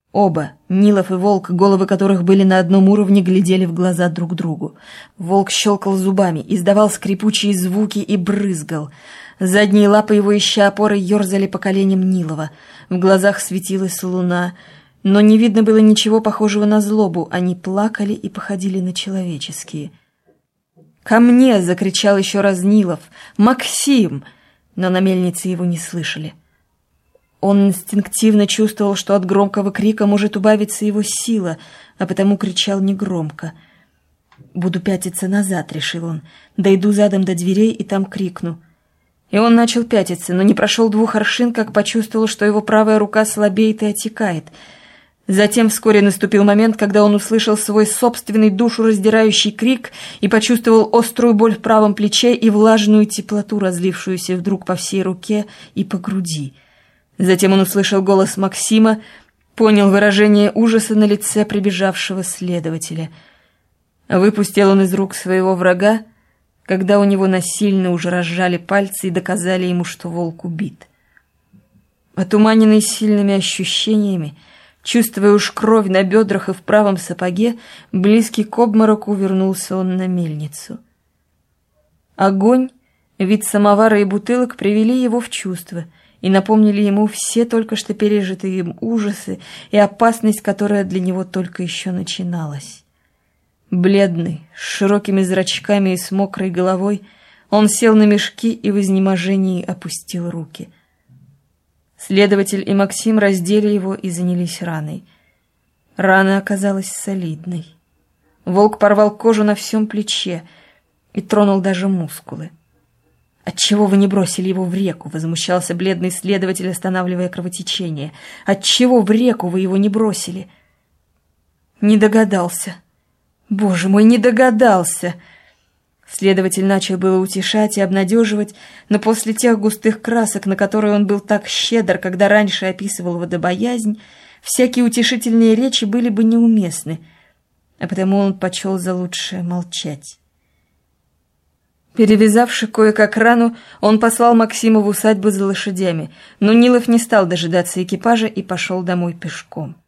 Оба, Нилов и Волк, головы которых были на одном уровне, глядели в глаза друг другу. Волк щелкал зубами, издавал скрипучие звуки и брызгал. Задние лапы его, ища опоры, ерзали по коленям Нилова. В глазах светилась луна, но не видно было ничего похожего на злобу. Они плакали и походили на человеческие. «Ко мне!» — закричал еще раз Нилов. «Максим!» Но на мельнице его не слышали. Он инстинктивно чувствовал, что от громкого крика может убавиться его сила, а потому кричал негромко. «Буду пятиться назад», — решил он. «Дойду задом до дверей и там крикну». И он начал пятиться, но не прошел 2 аршин, как почувствовал, что его правая рука слабеет и отекает. Затем вскоре наступил момент, когда он услышал свой собственный душераздирающий крик и почувствовал острую боль в правом плече и влажную теплоту, разлившуюся вдруг по всей руке и по груди. Затем он услышал голос Максима, понял выражение ужаса на лице прибежавшего следователя. Выпустил он из рук своего врага, когда у него насильно уже разжали пальцы и доказали ему, что Волк убит. Отуманенный сильными ощущениями, чувствуя уж кровь на бедрах и в правом сапоге, близкий к обмороку, вернулся он на мельницу. Огонь, вид самовара и бутылок привели его в чувство и напомнили ему все только что пережитые им ужасы и опасность, которая для него только еще начиналась. Бледный, с широкими зрачками и с мокрой головой, он сел на мешки и в изнеможении опустил руки. Следователь и Максим раздели его и занялись раной. Рана оказалась солидной. Волк порвал кожу на всем плече и тронул даже мускулы. «Отчего вы не бросили его в реку?» — возмущался бледный следователь, останавливая кровотечение. «Отчего в реку вы его не бросили?» «Не догадался. Боже мой, не догадался!» Следователь начал было утешать и обнадеживать, но после тех густых красок, на которые он был так щедр, когда раньше описывал водобоязнь, всякие утешительные речи были бы неуместны, а потому он почел за лучшее молчать. Перевязавши кое-как рану, он послал Максима в усадьбу за лошадями, но Нилов не стал дожидаться экипажа и пошел домой пешком.